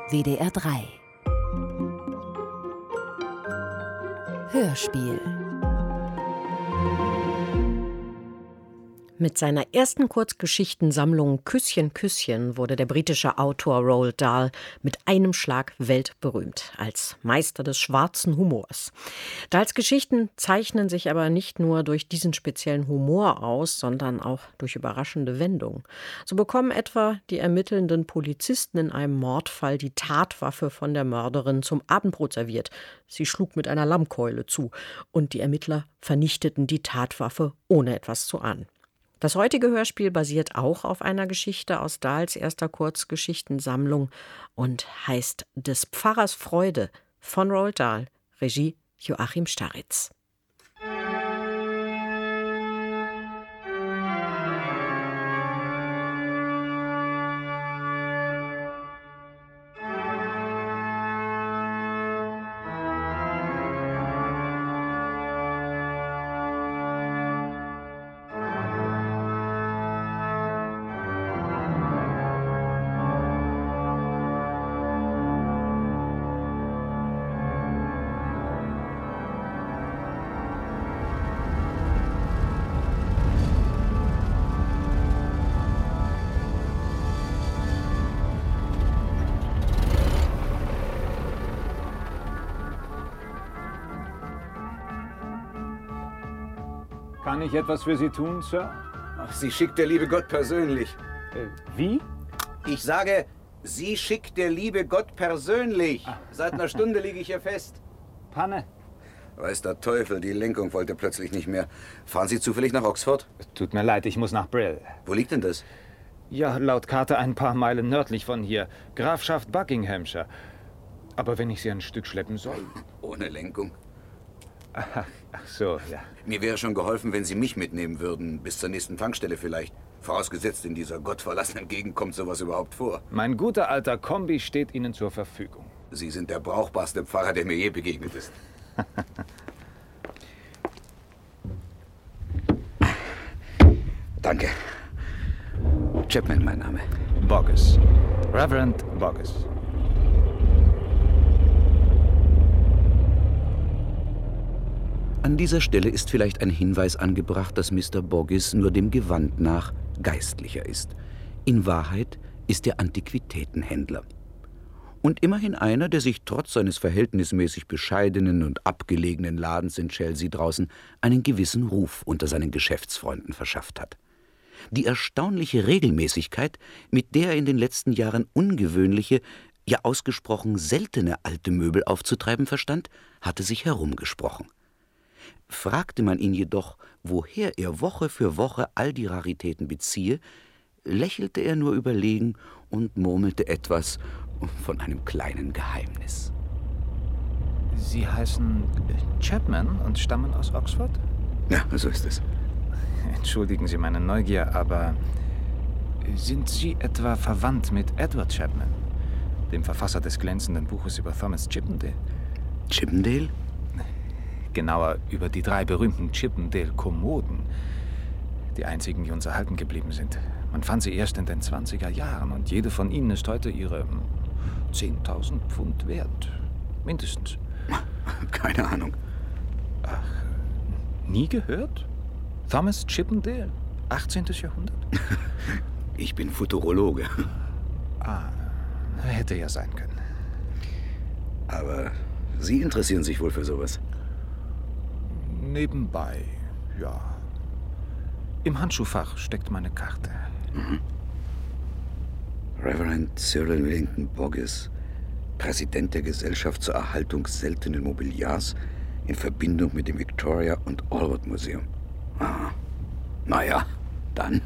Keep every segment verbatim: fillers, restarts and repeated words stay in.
W D R drei Hörspiel. Mit seiner ersten Kurzgeschichtensammlung Küsschen, Küsschen wurde der britische Autor Roald Dahl mit einem Schlag weltberühmt als Meister des schwarzen Humors. Dahls Geschichten zeichnen sich aber nicht nur durch diesen speziellen Humor aus, sondern auch durch überraschende Wendungen. So bekommen etwa die ermittelnden Polizisten in einem Mordfall die Tatwaffe von der Mörderin zum Abendbrot serviert. Sie schlug mit einer Lammkeule zu und die Ermittler vernichteten die Tatwaffe, ohne etwas zu ahnen. Das heutige Hörspiel basiert auch auf einer Geschichte aus Dahls erster Kurzgeschichtensammlung und heißt Des Pfarrers Freude von Roald Dahl, Regie Joachim Starritz. Kann ich etwas für Sie tun, Sir? Ach, Sie schickt der liebe Gott persönlich. Äh, wie? Ich sage, Sie schickt der liebe Gott persönlich. Ah. Seit einer Stunde liege ich hier fest. Panne. Weiß der Teufel, die Lenkung wollte plötzlich nicht mehr. Fahren Sie zufällig nach Oxford? Tut mir leid, ich muss nach Brill. Wo liegt denn das? Ja, laut Karte ein paar Meilen nördlich von hier. Grafschaft Buckinghamshire. Aber wenn ich Sie ein Stück schleppen soll... Ohne Lenkung. Ach, ach so, ja. Mir wäre schon geholfen, wenn Sie mich mitnehmen würden. Bis zur nächsten Tankstelle vielleicht. Vorausgesetzt, in dieser gottverlassenen Gegend kommt sowas überhaupt vor. Mein guter alter Kombi steht Ihnen zur Verfügung. Sie sind der brauchbarste Pfarrer, der mir je begegnet ist. Danke. Chapman, mein Name. Boggess. Reverend Boggess. An dieser Stelle ist vielleicht ein Hinweis angebracht, dass Mister Boggess nur dem Gewand nach Geistlicher ist. In Wahrheit ist er Antiquitätenhändler. Und immerhin einer, der sich trotz seines verhältnismäßig bescheidenen und abgelegenen Ladens in Chelsea draußen einen gewissen Ruf unter seinen Geschäftsfreunden verschafft hat. Die erstaunliche Regelmäßigkeit, mit der er in den letzten Jahren ungewöhnliche, ja ausgesprochen seltene alte Möbel aufzutreiben verstand, hatte sich herumgesprochen. Fragte man ihn jedoch, woher er Woche für Woche all die Raritäten beziehe, lächelte er nur überlegen und murmelte etwas von einem kleinen Geheimnis. Sie heißen Chapman und stammen aus Oxford? Ja, so ist es. Entschuldigen Sie meine Neugier, aber sind Sie etwa verwandt mit Edward Chapman, dem Verfasser des glänzenden Buches über Thomas Chippendale? Chippendale? Genauer über die drei berühmten Chippendale-Kommoden, die einzigen, die uns erhalten geblieben sind. Man fand sie erst in den zwanziger Jahren und jede von ihnen ist heute ihre zehntausend Pfund wert. Mindestens. Keine Ahnung. Ach, nie gehört? Thomas Chippendale, achtzehntes Jahrhundert? Ich bin Futurologe. Ah, hätte ja sein können. Aber Sie interessieren sich wohl für sowas? Nebenbei, ja. Im Handschuhfach steckt meine Karte. Mhm. Reverend Cyril Millington Boggess, Präsident der Gesellschaft zur Erhaltung seltenen Mobiliars in Verbindung mit dem Victoria und Albert Museum. Ah, naja, dann.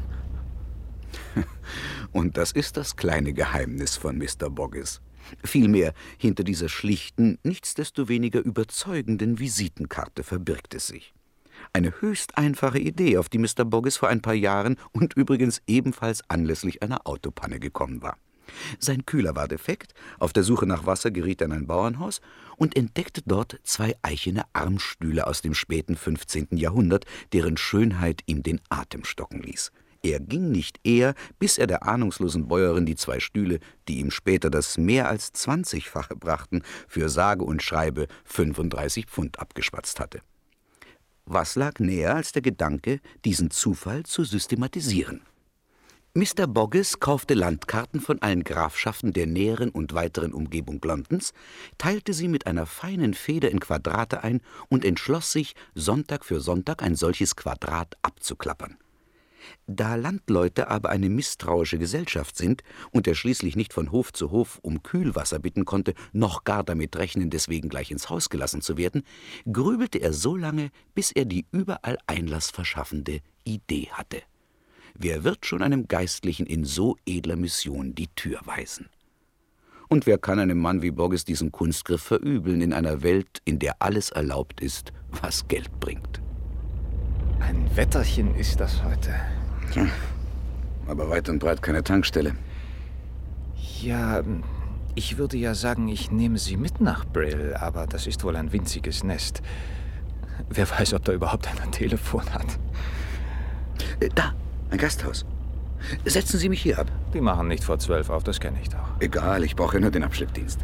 Und das ist das kleine Geheimnis von Mister Boggess. Vielmehr, hinter dieser schlichten, nichtsdestoweniger überzeugenden Visitenkarte verbirgt es sich. Eine höchst einfache Idee, auf die Mister Boggess vor ein paar Jahren und übrigens ebenfalls anlässlich einer Autopanne gekommen war. Sein Kühler war defekt, auf der Suche nach Wasser geriet er in ein Bauernhaus und entdeckte dort zwei eichene Armstühle aus dem späten fünfzehnten Jahrhundert, deren Schönheit ihm den Atem stocken ließ. Er ging nicht eher, bis er der ahnungslosen Bäuerin die zwei Stühle, die ihm später das mehr als zwanzigfache brachten, für sage und schreibe fünfunddreißig Pfund abgeschwatzt hatte. Was lag näher als der Gedanke, diesen Zufall zu systematisieren? Mister Boggis kaufte Landkarten von allen Grafschaften der näheren und weiteren Umgebung Londons, teilte sie mit einer feinen Feder in Quadrate ein und entschloss sich, Sonntag für Sonntag ein solches Quadrat abzuklappern. Da Landleute aber eine misstrauische Gesellschaft sind und er schließlich nicht von Hof zu Hof um Kühlwasser bitten konnte, noch gar damit rechnen, deswegen gleich ins Haus gelassen zu werden, grübelte er so lange, bis er die überall Einlass verschaffende Idee hatte. Wer wird schon einem Geistlichen in so edler Mission die Tür weisen? Und wer kann einem Mann wie Boggis diesen Kunstgriff verübeln in einer Welt, in der alles erlaubt ist, was Geld bringt? Ein Wetterchen ist das heute. Tja, aber weit und breit keine Tankstelle. Ja, ich würde ja sagen, ich nehme Sie mit nach Brill, aber das ist wohl ein winziges Nest. Wer weiß, ob da überhaupt einer ein Telefon hat. Äh, da, ein Gasthaus. Setzen Sie mich hier ab. Die machen nicht vor zwölf auf, das kenne ich doch. Egal, ich brauche ja nur den Abschleppdienst.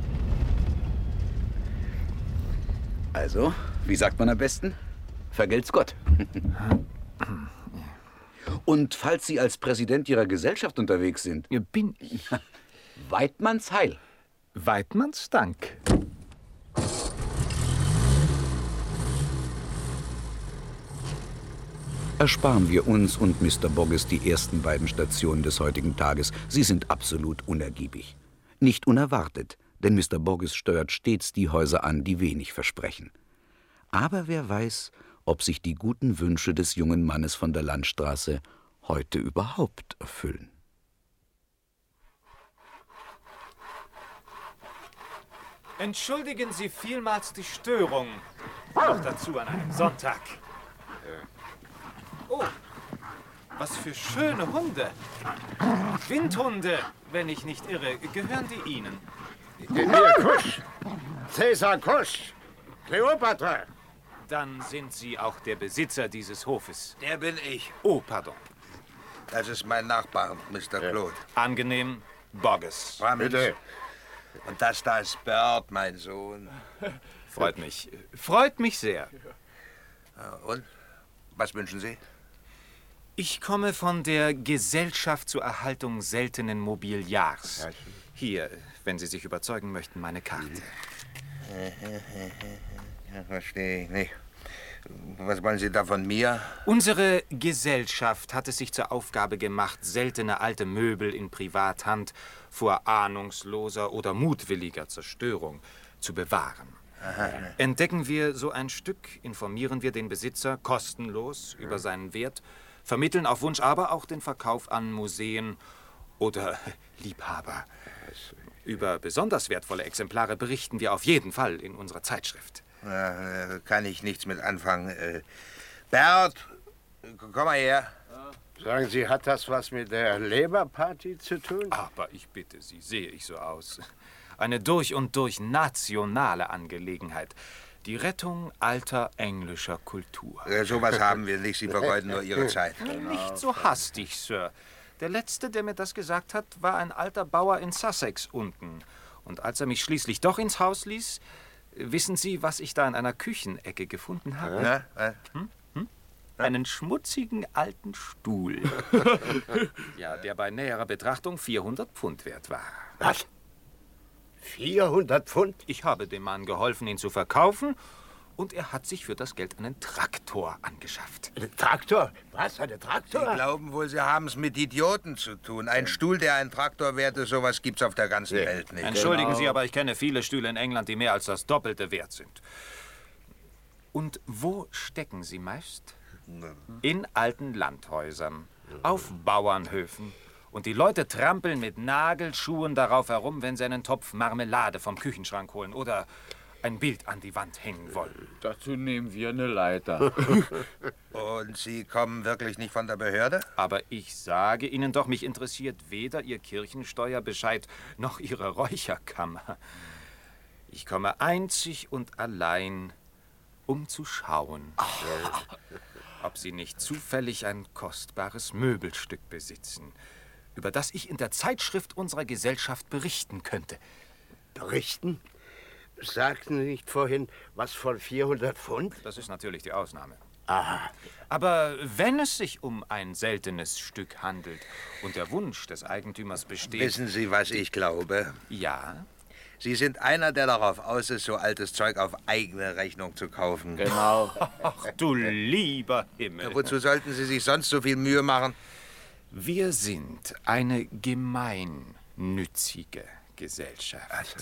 Also, wie sagt man am besten? Vergelt's Gott. Und falls Sie als Präsident Ihrer Gesellschaft unterwegs sind... Bin ich. Weidmanns Heil. Weidmanns Dank. Ersparen wir uns und Mister Boggis die ersten beiden Stationen des heutigen Tages. Sie sind absolut unergiebig. Nicht unerwartet, denn Mister Boggis steuert stets die Häuser an, die wenig versprechen. Aber wer weiß, ob sich die guten Wünsche des jungen Mannes von der Landstraße heute überhaupt erfüllen. Entschuldigen Sie vielmals die Störung. Noch dazu an einem Sonntag. Oh, was für schöne Hunde. Windhunde, wenn ich nicht irre. Gehören die Ihnen? Emil Kusch. Cäsar Kusch. Kleopatra. Dann sind Sie auch der Besitzer dieses Hofes. Der bin ich. Oh, pardon. Das ist mein Nachbar, Mister Claude. Angenehm, Boggis. Bitte. Und das da ist Bert, mein Sohn. Freut mich. Freut mich sehr. Und? Was wünschen Sie? Ich komme von der Gesellschaft zur Erhaltung seltenen Mobiliars. Hier, wenn Sie sich überzeugen möchten, meine Karte. Ja, verstehe ich nicht. Was wollen Sie da von mir? Unsere Gesellschaft hat es sich zur Aufgabe gemacht, seltene alte Möbel in Privathand vor ahnungsloser oder mutwilliger Zerstörung zu bewahren. Aha. Entdecken wir so ein Stück, informieren wir den Besitzer kostenlos über ja. seinen Wert, vermitteln auf Wunsch aber auch den Verkauf an Museen oder Liebhaber. Über besonders wertvolle Exemplare berichten wir auf jeden Fall in unserer Zeitschrift. Ja, kann ich nichts mit anfangen. Äh, Bert, komm mal her. Sagen Sie, hat das was mit der Labour-Party zu tun? Aber ich bitte Sie, sehe ich so aus. Eine durch und durch nationale Angelegenheit. Die Rettung alter englischer Kultur. Äh, sowas haben wir nicht. Sie vergeuden nur Ihre Zeit. Genau. Nicht so hastig, Sir. Der Letzte, der mir das gesagt hat, war ein alter Bauer in Sussex unten. Und als er mich schließlich doch ins Haus ließ, wissen Sie, was ich da in einer Küchenecke gefunden habe? Ja, äh. hm? Hm? Einen schmutzigen alten Stuhl. Ja, der bei näherer Betrachtung vierhundert Pfund wert war. Was? vierhundert Pfund? Ich habe dem Mann geholfen, ihn zu verkaufen, und er hat sich für das Geld einen Traktor angeschafft. Ein Traktor? Was, ein Traktor? Sie glauben wohl, Sie haben es mit Idioten zu tun. Ein Stuhl, der ein Traktor wert ist, sowas gibt's auf der ganzen ja. Welt nicht. Entschuldigen genau. Sie, aber ich kenne viele Stühle in England, die mehr als das Doppelte wert sind. Und wo stecken sie meist? In alten Landhäusern, auf Bauernhöfen. Und die Leute trampeln mit Nagelschuhen darauf herum, wenn sie einen Topf Marmelade vom Küchenschrank holen oder ein Bild an die Wand hängen wollen. Dazu nehmen wir eine Leiter. Und Sie kommen wirklich nicht von der Behörde? Aber ich sage Ihnen doch, mich interessiert weder Ihr Kirchensteuerbescheid noch Ihre Räucherkammer. Ich komme einzig und allein, um zu schauen. ob Sie nicht zufällig ein kostbares Möbelstück besitzen, über das ich in der Zeitschrift unserer Gesellschaft berichten könnte. Berichten? Sagten Sie nicht vorhin was von vierhundert Pfund? Das ist natürlich die Ausnahme. Aha. Aber wenn es sich um ein seltenes Stück handelt und der Wunsch des Eigentümers besteht... Wissen Sie, was ich glaube? Ja? Sie sind einer, der darauf aus ist, so altes Zeug auf eigene Rechnung zu kaufen. Genau. Ach, du lieber Himmel. Ja, wozu sollten Sie sich sonst so viel Mühe machen? Wir sind eine gemeinnützige Gesellschaft.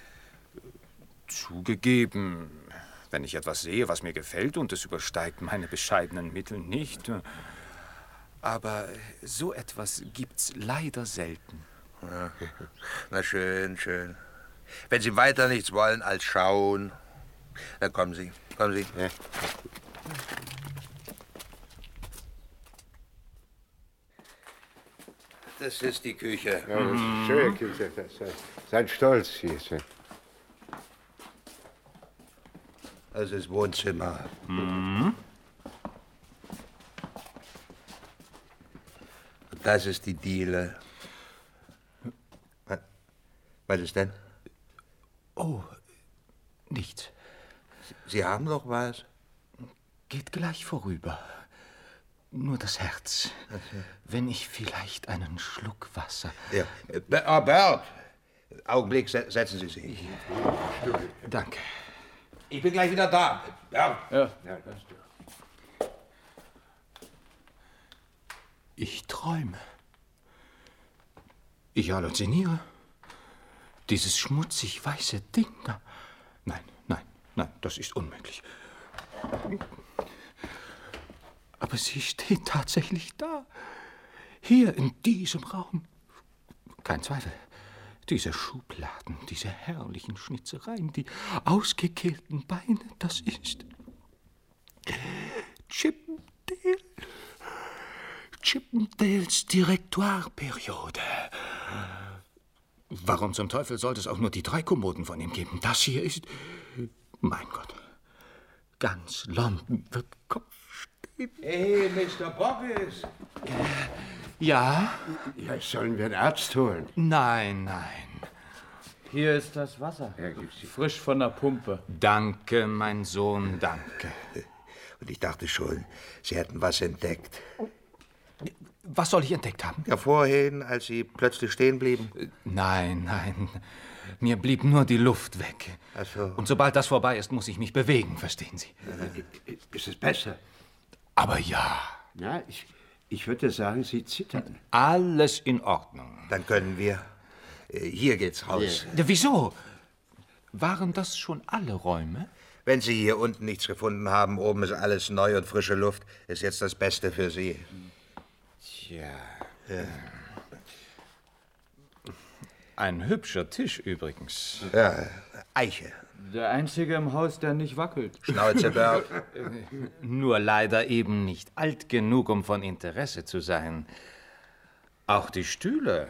Zugegeben, wenn ich etwas sehe, was mir gefällt und es übersteigt meine bescheidenen Mittel nicht. Aber so etwas gibt's leider selten. Ja. Na schön, schön. Wenn Sie weiter nichts wollen als schauen, dann kommen Sie, kommen Sie. Ja. Das ist die Küche. Ja, das ist eine schöne Küche. Das ist sein Stolz hier. Das ist Wohnzimmer. Mhm. Und das ist die Diele. Was, was ist denn? Oh, nichts. Sie haben doch was. Geht gleich vorüber. Nur das Herz. Okay. Wenn ich vielleicht einen Schluck Wasser... Ja. Oh, Bert! Augenblick, setzen Sie sich. Danke. Ich bin gleich wieder da. Bert! Ja, ja, das ist du. Ich träume. Ich halluziniere. Dieses schmutzig weiße Ding da. Nein, nein, nein, das ist unmöglich. Aber sie steht tatsächlich da. Hier in diesem Raum. Kein Zweifel. Diese Schubladen, diese herrlichen Schnitzereien, die ausgekehlten Beine, das ist Chippendale. Chippendales Direktoirperiode. Warum zum Teufel sollte es auch nur die drei Kommoden von ihm geben? Das hier ist... Mein Gott. Ganz London wird Kopf stehen. Hey, Mister Boggis! Ja? Ja, sollen wir einen Arzt holen? Nein, nein. Hier ist das Wasser. Ja, gibt's hier. Frisch von der Pumpe. Danke, mein Sohn, danke. Und ich dachte schon, Sie hätten was entdeckt. Was soll ich entdeckt haben? Ja, vorhin, als Sie plötzlich stehen blieben. Nein, nein. Mir blieb nur die Luft weg. Ach so. Und sobald das vorbei ist, muss ich mich bewegen, verstehen Sie? Ist es besser? Aber ja. Ja, ich, ich würde sagen, Sie zittern. Alles in Ordnung. Dann können wir. Äh, Hier geht's raus. Ja, wieso? Waren das schon alle Räume? Wenn Sie hier unten nichts gefunden haben, oben ist alles neu und frische Luft, ist jetzt das Beste für Sie. Tja. Ja. Ein hübscher Tisch übrigens. Ja, Eiche. Der einzige im Haus, der nicht wackelt. Schnauze, Bert. Nur leider eben nicht alt genug, um von Interesse zu sein. Auch die Stühle.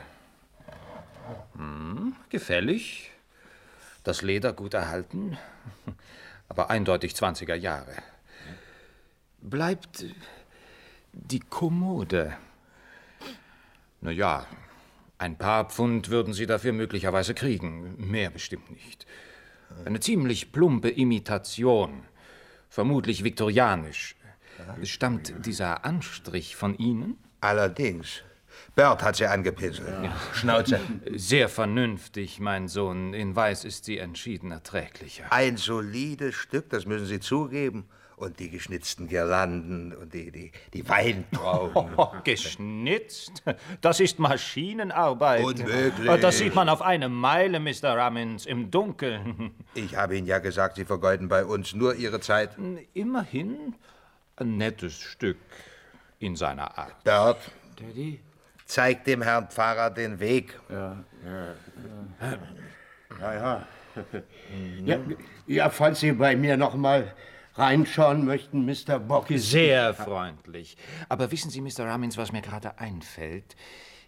Hm, gefällig. Das Leder gut erhalten. Aber eindeutig zwanziger Jahre. Bleibt die Kommode. Na ja, ein paar Pfund würden Sie dafür möglicherweise kriegen. Mehr bestimmt nicht. Eine ziemlich plumpe Imitation. Vermutlich viktorianisch. Stammt dieser Anstrich von Ihnen? Allerdings. Bert hat sie angepinselt. Ja. Schnauze. Sehr vernünftig, mein Sohn. In Weiß ist sie entschieden erträglicher. Ein solides Stück, das müssen Sie zugeben. Und die geschnitzten Girlanden und die, die, die Weintrauben. Oh, geschnitzt? Das ist Maschinenarbeit. Unmöglich. Das sieht man auf eine Meile, Mister Rammins, im Dunkeln. Ich habe Ihnen ja gesagt, Sie vergeuden bei uns nur Ihre Zeit. Immerhin ein nettes Stück in seiner Art. Bert, Daddy? zeig dem Herrn Pfarrer den Weg. Ja, ja, ja. Ja, ja. ja, ja falls Sie bei mir noch mal reinschauen möchten, Mister Boggis. Sehr freundlich. Aber wissen Sie, Mister Rammins, was mir gerade einfällt?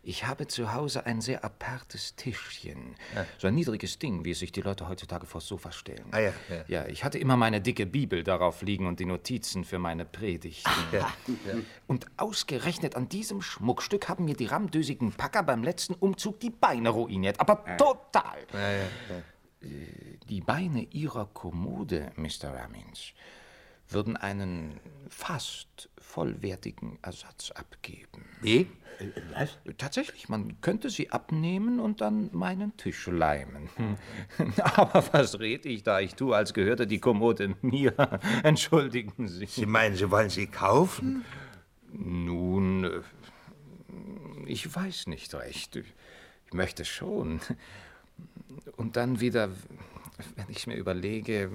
Ich habe zu Hause ein sehr apartes Tischchen. Ja. So ein niedriges Ding, wie es sich die Leute heutzutage vors Sofa stellen. Ah, ja, ja. Ja, ich hatte immer meine dicke Bibel darauf liegen und die Notizen für meine Predigten. Ja. Ja. Und ausgerechnet an diesem Schmuckstück haben mir die rammdösigen Packer beim letzten Umzug die Beine ruiniert. Aber ja. total. Ja, ja, ja. Die Beine Ihrer Kommode, Mister Ramins, würden einen fast vollwertigen Ersatz abgeben. Wie? Was? Tatsächlich, man könnte sie abnehmen und dann meinen Tisch leimen. Aber was red ich da? Ich tue, als gehörte die Kommode mir. Entschuldigen Sie. Sie meinen, Sie wollen sie kaufen? Nun, ich weiß nicht recht. Ich möchte schon. Und dann wieder, wenn ich mir überlege...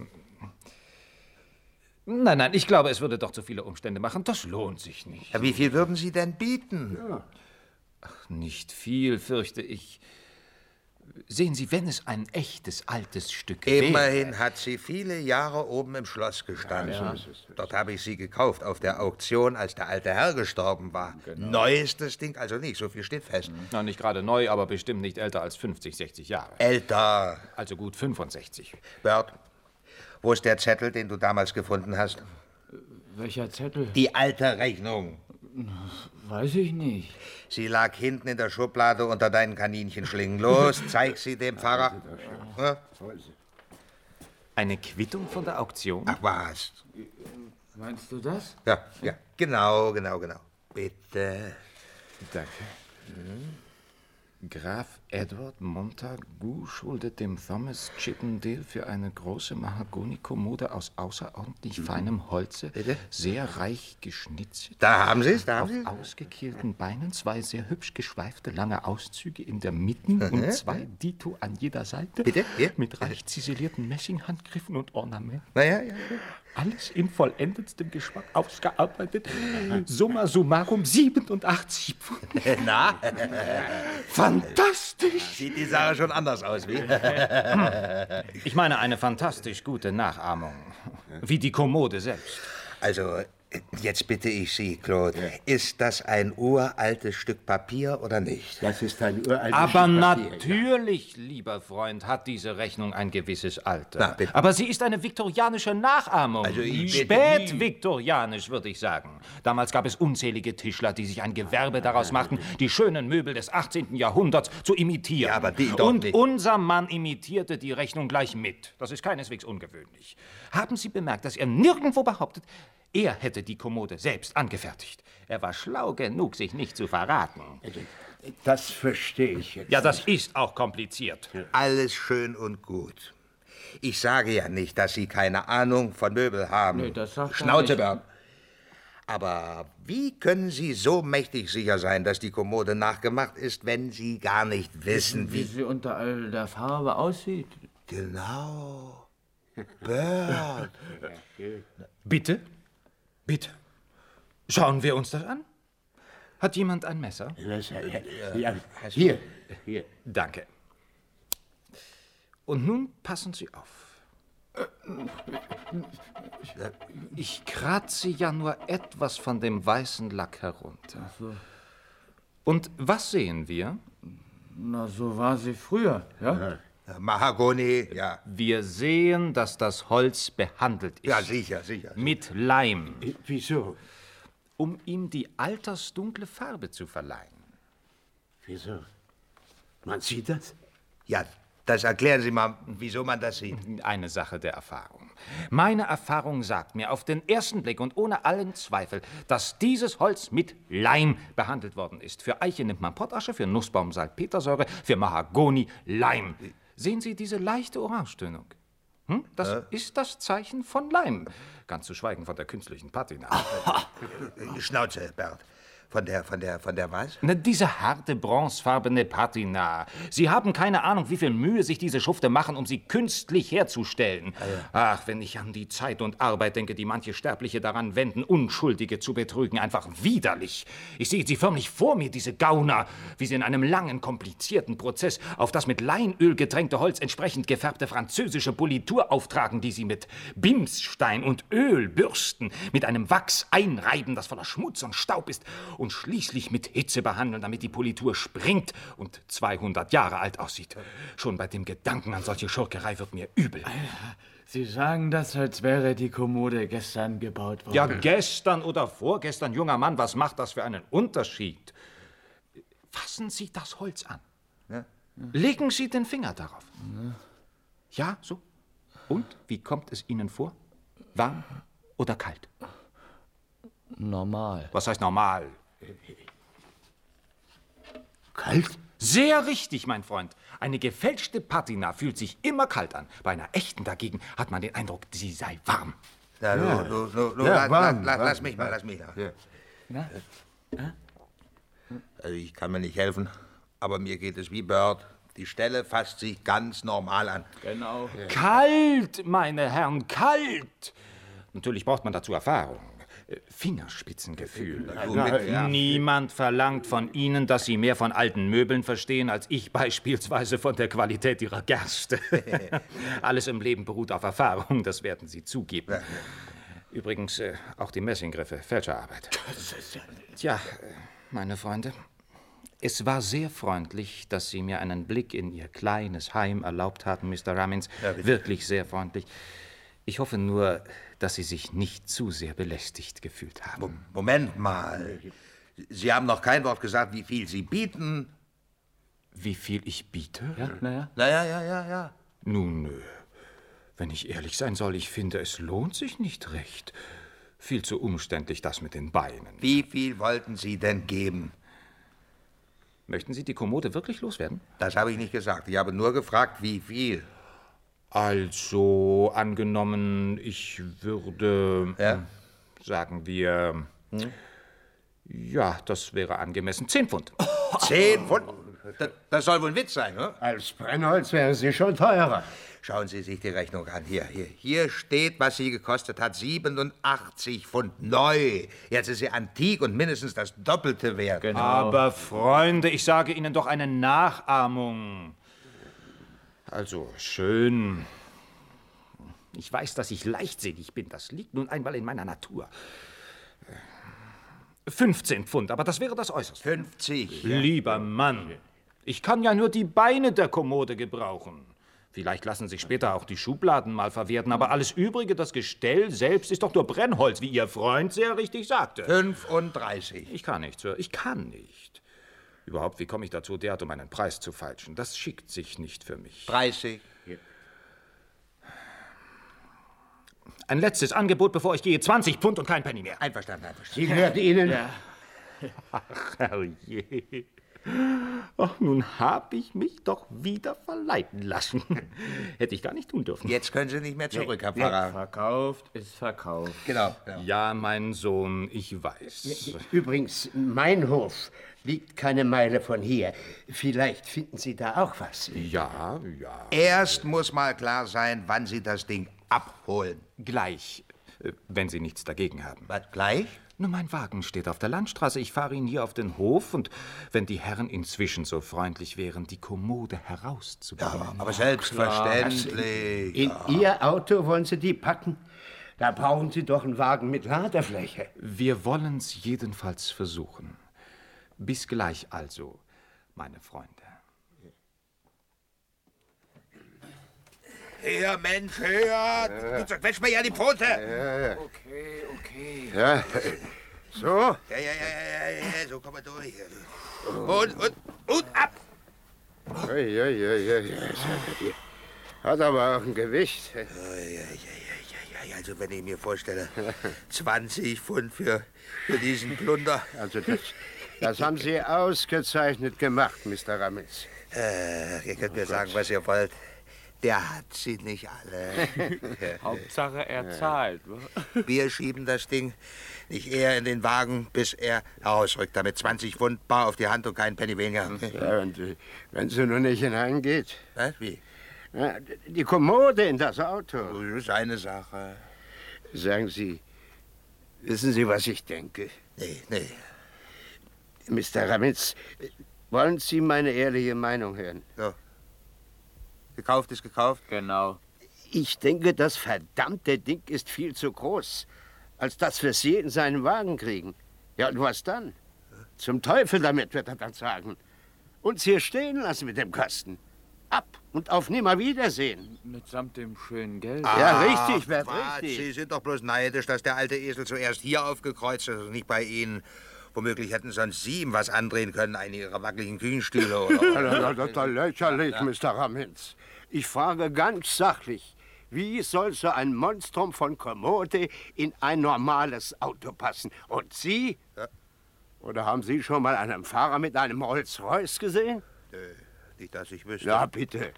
Nein, nein, ich glaube, es würde doch zu viele Umstände machen. Das lohnt sich nicht. Ja, wie viel würden Sie denn bieten? Ja. Ach, nicht viel, fürchte ich. Sehen Sie, wenn es ein echtes, altes Stück wäre... Immerhin hat sie viele Jahre oben im Schloss gestanden. Ja, ja. Dort habe ich sie gekauft, auf der Auktion, als der alte Herr gestorben war. Genau. Neuestes Ding, also nicht, so viel steht fest. Na, nicht gerade neu, aber bestimmt nicht älter als fünfzig, sechzig Jahre. Älter. Also gut fünfundsechzig. Bert, wo ist der Zettel, den du damals gefunden hast? Welcher Zettel? Die alte Rechnung. Weiß ich nicht. Sie lag hinten in der Schublade unter deinen Kaninchenschlingen. Los, zeig sie dem Pfarrer. Ja? Eine Quittung von der Auktion? Ach was. Meinst du das? Ja, ja, genau, genau, genau. Bitte. Danke. Graf Edward Montagu schuldet dem Thomas Chippendale für eine große Mahagoni-Kommode aus außerordentlich feinem Holze, Bitte? sehr reich geschnitzelt. Da haben Sie es, da haben Auf Sie es. ausgekehlten Beinen zwei sehr hübsch geschweifte lange Auszüge in der Mitte und zwei Dito an jeder Seite. Bitte? Hier? Mit reich ziselierten Messinghandgriffen und Ornamenten. Naja, ja. Alles in vollendetstem Geschmack ausgearbeitet. Summa summarum siebenundachtzig Pfund. Na? Fantastisch! Sieht die Sache schon anders aus, wie? Ich meine eine fantastisch gute Nachahmung. Wie die Kommode selbst. Also, jetzt bitte ich Sie, Claude. Ist das ein uraltes Stück Papier oder nicht? Das ist ein uraltes Aber Stück Papier, natürlich, lieber Freund, hat diese Rechnung ein gewisses Alter. Na, bitte. Aber sie ist eine viktorianische Nachahmung. Also ich bitte Spätviktorianisch, würde ich sagen. Damals gab es unzählige Tischler, die sich ein Gewerbe daraus machten, die schönen Möbel des achtzehnten Jahrhunderts zu imitieren. Ja, aber die doch Und nicht. unser Mann imitierte die Rechnung gleich mit. Das ist keineswegs ungewöhnlich. Haben Sie bemerkt, dass er nirgendwo behauptet, er hätte die Kommode selbst angefertigt. Er war schlau genug, sich nicht zu verraten. Das verstehe ich jetzt. Ja, das ist auch kompliziert. Alles schön und gut. Ich sage ja nicht, dass Sie keine Ahnung von Möbel haben. Nee, das sagt er Schnauze, nicht. Bernd. Aber wie können Sie so mächtig sicher sein, dass die Kommode nachgemacht ist, wenn Sie gar nicht wissen, Wie wie... sie unter all der Farbe aussieht? Genau. Bert. Bitte? Bitte? Schauen wir uns das an. Hat jemand ein Messer? Das, ja, ja, hier, hier. Danke. Und nun passen Sie auf. Ich kratze ja nur etwas von dem weißen Lack herunter. Und was sehen wir? Na, so war sie früher, ja? Mahagoni, ja. Wir sehen, dass das Holz behandelt ist. Ja, sicher, sicher. Mit Leim, Wieso? um ihm die altersdunkle Farbe zu verleihen. Wieso? Man sieht das? Ja, das erklären Sie mal, wieso man das sieht. Eine Sache der Erfahrung. Meine Erfahrung sagt mir auf den ersten Blick und ohne allen Zweifel, dass dieses Holz mit Leim behandelt worden ist. Für Eiche nimmt man Pottasche, für Nussbaum Salpetersäure, für Mahagoni Leim. Sehen Sie diese leichte Orangetönung? Hm? Das Äh? ist das Zeichen von Leim. Ganz zu schweigen von der künstlichen Patina. Schnauze, Bert. Von der, von der, von der was? Na, diese harte, bronzefarbene Patina. Sie haben keine Ahnung, wie viel Mühe sich diese Schufte machen, um sie künstlich herzustellen. Ach, wenn ich an die Zeit und Arbeit denke, die manche Sterbliche daran wenden, Unschuldige zu betrügen, einfach widerlich. Ich sehe sie förmlich vor mir, diese Gauner, wie sie in einem langen, komplizierten Prozess auf das mit Leinöl getränkte Holz entsprechend gefärbte französische Politur auftragen, die sie mit Bimsstein und Öl bürsten, mit einem Wachs einreiben, das voller Schmutz und Staub ist, und schließlich mit Hitze behandeln, damit die Politur springt und zweihundert Jahre alt aussieht. Schon bei dem Gedanken an solche Schurkerei wird mir übel. Sie sagen das, als wäre die Kommode gestern gebaut worden. Ja, gestern oder vorgestern, junger Mann, was macht das für einen Unterschied? Fassen Sie das Holz an. Ja. Legen Sie den Finger darauf. Ja, so. Und wie kommt es Ihnen vor? Warm oder kalt? Normal. Was heißt normal? Kalt? Sehr richtig, mein Freund. Eine gefälschte Patina fühlt sich immer kalt an. Bei einer echten dagegen hat man den Eindruck, sie sei warm. Ja, Ja. du, du, du, Ja, la, warm, la, la, warm, lass mich mal, lass mich mal. Ja. Na? Also ich kann mir nicht helfen, aber mir geht es wie Bird. Die Stelle fasst sich ganz normal an. Genau. Kalt, meine Herren, kalt. Natürlich braucht man dazu Erfahrung. Äh, Fingerspitzengefühl. Du mit, ja. Niemand verlangt von Ihnen, dass Sie mehr von alten Möbeln verstehen, als ich beispielsweise von der Qualität Ihrer Gerste. Alles im Leben beruht auf Erfahrung, das werden Sie zugeben. Übrigens, äh, auch die Messinggriffe, Fälscherarbeit. Tja, äh, meine Freunde, es war sehr freundlich, dass Sie mir einen Blick in Ihr kleines Heim erlaubt haben, Mister Rammins. Ja, bitte. Wirklich sehr freundlich. Ich hoffe nur, dass Sie sich nicht zu sehr belästigt gefühlt haben. Mo- Moment mal. Sie haben noch kein Wort gesagt, wie viel Sie bieten. Wie viel ich biete? Ja, naja. Na ja, ja, ja, ja. Nun, nö. Wenn ich ehrlich sein soll, ich finde, es lohnt sich nicht recht. Viel zu umständlich, das mit den Beinen. Wie viel wollten Sie denn geben? Möchten Sie die Kommode wirklich loswerden? Das habe ich nicht gesagt. Ich habe nur gefragt, wie viel. Also, angenommen, ich würde, Ja? sagen wir, ja, das wäre angemessen, zehn Pfund. Zehn Pfund? Das, das soll wohl ein Witz sein, ne? Als Brennholz wäre sie schon teurer. Schauen Sie sich die Rechnung an. Hier, hier. Hier steht, was sie gekostet hat. siebenundachtzig Pfund neu. Jetzt ist sie antik und mindestens das Doppelte wert. Genau. Aber Freunde, ich sage Ihnen doch eine Nachahmung. Also, schön. Ich weiß, dass ich leichtsinnig bin. Das liegt nun einmal in meiner Natur. fünfzehn Pfund, aber das wäre das Äußerste. fünfzig. Lieber Mann, ich kann ja nur die Beine der Kommode gebrauchen. Vielleicht lassen sich später auch die Schubladen mal verwerten, aber alles Übrige, das Gestell selbst, ist doch nur Brennholz, wie Ihr Freund sehr richtig sagte. fünfunddreißig. Ich kann nicht, Sir, ich kann nicht. Überhaupt, wie komme ich dazu, derart um einen Preis zu feilschen? Das schickt sich nicht für mich. dreißig. Ein letztes Angebot, bevor ich gehe. zwanzig Pfund und kein Penny mehr. Einverstanden, einverstanden. Sie wird Ihnen... Ach, herrje. Ach, nun hab ich mich doch wieder verleiten lassen. Hätte ich gar nicht tun dürfen. Jetzt können Sie nicht mehr zurück, Herr Pfarrer. Verkauft ist verkauft. Genau. genau. Ja, mein Sohn, ich weiß. Übrigens, mein Hof liegt keine Meile von hier. Vielleicht finden Sie da auch was. Ja, ja. Erst muss mal klar sein, wann Sie das Ding abholen. Gleich, äh, wenn Sie nichts dagegen haben. Was, gleich? Nur mein Wagen steht auf der Landstraße. Ich fahre ihn hier auf den Hof. Und wenn die Herren inzwischen so freundlich wären, die Kommode herauszubringen. Ja, aber selbstverständlich. In Ihr Auto wollen Sie die packen? Da brauchen Sie doch einen Wagen mit Ladefläche. Wir wollen's jedenfalls versuchen. Bis gleich also, meine Freunde. Hör, Mensch, hör! Du zerquetscht mir ja die Pfote! Okay, okay. Ja, so? Ja, ja, ja, ja, ja, ja, so kommen wir durch. Und, und, und ab! Ui, ui, ui, ui. Hat aber auch ein Gewicht. Ja, ja, ja, ja, ja, also wenn ich mir vorstelle, zwanzig Pfund für, für diesen Plunder. Also das, das haben Sie ausgezeichnet gemacht, Mister Rammins. Äh, ihr könnt mir sagen, was ihr wollt. Der hat sie nicht alle. Hauptsache er zahlt. Wir schieben das Ding nicht eher in den Wagen, bis er herausrückt. Damit zwanzig Pfund bar auf die Hand und kein Penny weniger. Ja, und äh, wenn sie nur nicht hineingeht. Was? Wie? Ja, die Kommode in das Auto. Das ist eine Sache. Sagen Sie, wissen Sie, was ich denke? Nee, nee. Mister Rammins, wollen Sie meine ehrliche Meinung hören? So. Gekauft ist gekauft. Genau. Ich denke, das verdammte Ding ist viel zu groß, als dass wir Sie in seinen Wagen kriegen. Ja, und was dann? Zum Teufel damit, wird er dann sagen. Uns hier stehen lassen mit dem Kasten. Ab und auf Nimmerwiedersehen. Mitsamt dem schönen Geld. Ah, ja, richtig, Bert, Quatsch, richtig. Sie sind doch bloß neidisch, dass der alte Esel zuerst hier aufgekreuzt ist und nicht bei Ihnen. Womöglich hätten sonst Sie ihm was andrehen können, einen Ihrer wackeligen Küchenstühle oder... Das ist doch lächerlich, ja. Mister Rammins. Ich frage ganz sachlich, wie soll so ein Monstrum von Kommode in ein normales Auto passen? Und Sie? Ja. Oder haben Sie schon mal einen Fahrer mit einem Rolls-Royce gesehen? Nö, nicht, dass ich wüsste. Ja, bitte.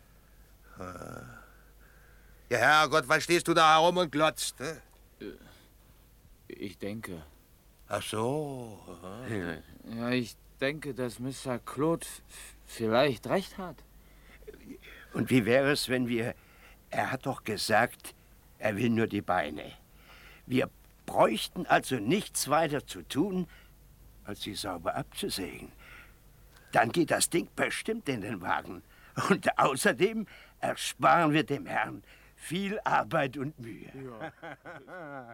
Ja, Herrgott, was stehst du da herum und glotzt? Ne? Ich denke. Ach so. Ja, ja ich denke, dass Mister Claude vielleicht recht hat. Und wie wäre es, wenn wir... Er hat doch gesagt, er will nur die Beine. Wir bräuchten also nichts weiter zu tun, als sie sauber abzusägen. Dann geht das Ding bestimmt in den Wagen. Und außerdem ersparen wir dem Herrn viel Arbeit und Mühe. Ja.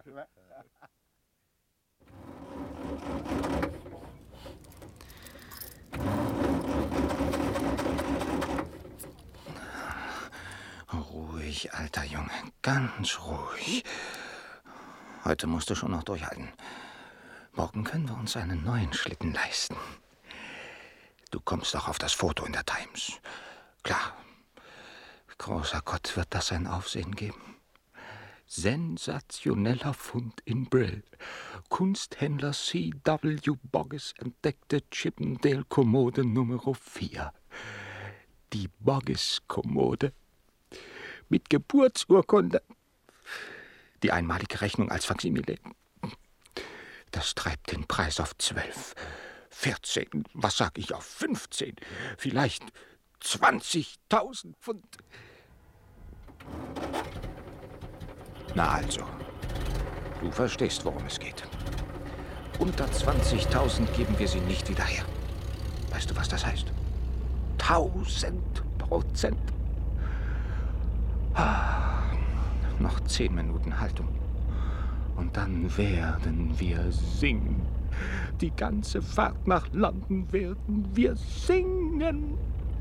Ruhig, alter Junge, ganz ruhig. Heute musst du schon noch durchhalten. Morgen können wir uns einen neuen Schlitten leisten. Du kommst auch auf das Foto in der Times. Klar, großer Gott, wird das ein Aufsehen geben. Sensationeller Fund in Brill. Kunsthändler C W Boggis entdeckte Chippendale-Kommode Nummer vier. Die Boggis-Kommode. Mit Geburtsurkunde. Die einmalige Rechnung als Faksimile. Das treibt den Preis auf zwölf, vierzehn, was sag ich, auf fünfzehn, vielleicht zwanzigtausend Pfund. Na also, du verstehst, worum es geht. Unter zwanzigtausend geben wir sie nicht wieder her. Weißt du, was das heißt? Tausend Prozent. Ah, noch zehn Minuten Haltung. Und dann werden wir singen. Die ganze Fahrt nach London werden wir singen.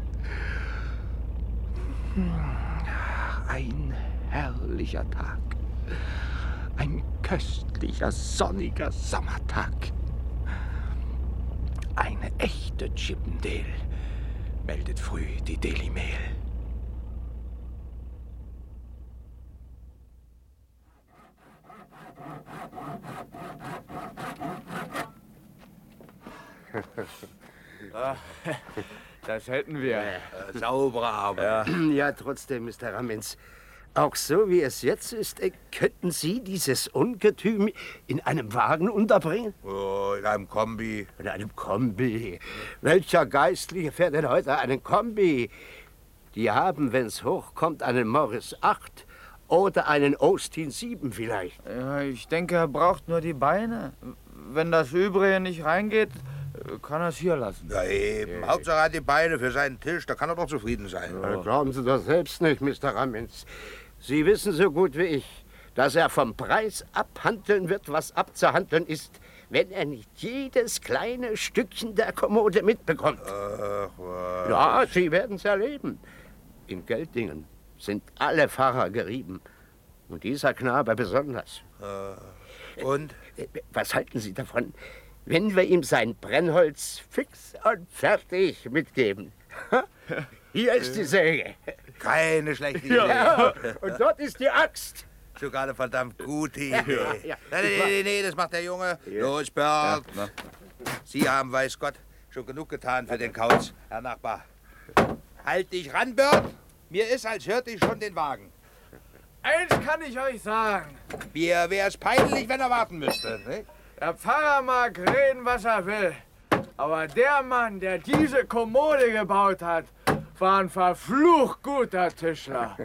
Ein herrlicher Tag. Ein köstlicher, sonniger Sommertag. Eine echte Chippendale, meldet früh die Daily Mail. Das hätten wir. Äh, saubere Arbeit. Ja. Ja, trotzdem, Mister Rammins. Auch so wie es jetzt ist, äh, könnten Sie dieses Ungetüm in einem Wagen unterbringen? Oh, in einem Kombi. In einem Kombi. Welcher Geistliche fährt denn heute einen Kombi? Die haben, wenn's hochkommt, einen Morris acht oder einen Austin sieben vielleicht. Ja, ich denke, er braucht nur die Beine. Wenn das Übrige nicht reingeht, kann er es hier lassen. Ja, eben. Ja. Hauptsache er hat die Beine für seinen Tisch, da kann er doch zufrieden sein. Ja, glauben Sie das selbst nicht, Mister Rammins. Sie wissen so gut wie ich, dass er vom Preis abhandeln wird, was abzuhandeln ist, wenn er nicht jedes kleine Stückchen der Kommode mitbekommt. Ach, was. Ja, Sie werden es erleben. In Geldingen sind alle Fahrer gerieben. Und dieser Knabe besonders. Äh, und? Was halten Sie davon, wenn wir ihm sein Brennholz fix und fertig mitgeben? Hier ist die Säge. Keine schlechte Idee. Ja, und dort ist die Axt. Sogar eine verdammt gute Idee. Ja, ja. Nee, nee, nee, nee, das macht der Junge. Ja. Los, Bert. Ja, Sie haben, weiß Gott, schon genug getan für den Kauz, Herr Nachbar. Halt dich ran, Bert. Mir ist, als hörte ich schon den Wagen. Eins kann ich euch sagen. Mir wär's peinlich, wenn er warten müsste. Ne? Der Pfarrer mag reden, was er will. Aber der Mann, der diese Kommode gebaut hat, war ein verflucht guter Tischler.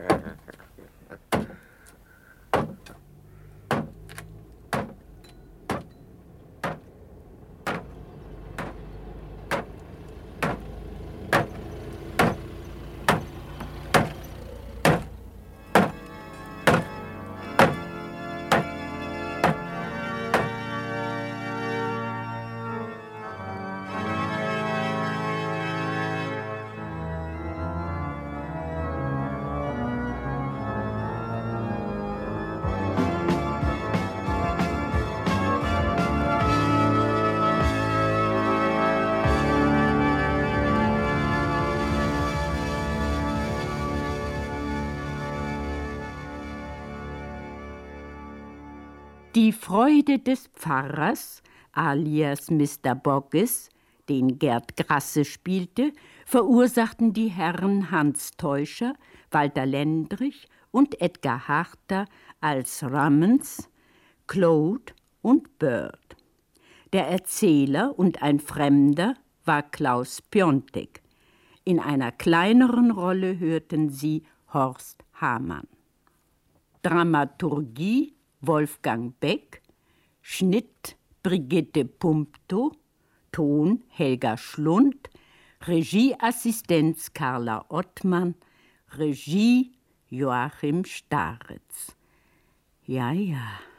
Die Freude des Pfarrers, alias Mister Boggis, den Gerd Grasse spielte, verursachten die Herren Hans Teuscher, Walter Lendrich und Edgar Harter als Rummens, Claude und Bird. Der Erzähler und ein Fremder war Klaus Piontek. In einer kleineren Rolle hörten Sie Horst Hamann. Dramaturgie Wolfgang Beck, Schnitt Brigitte Pumpto, Ton Helga Schlund, Regieassistenz Carla Ottmann, Regie Joachim Staritz. Ja, ja.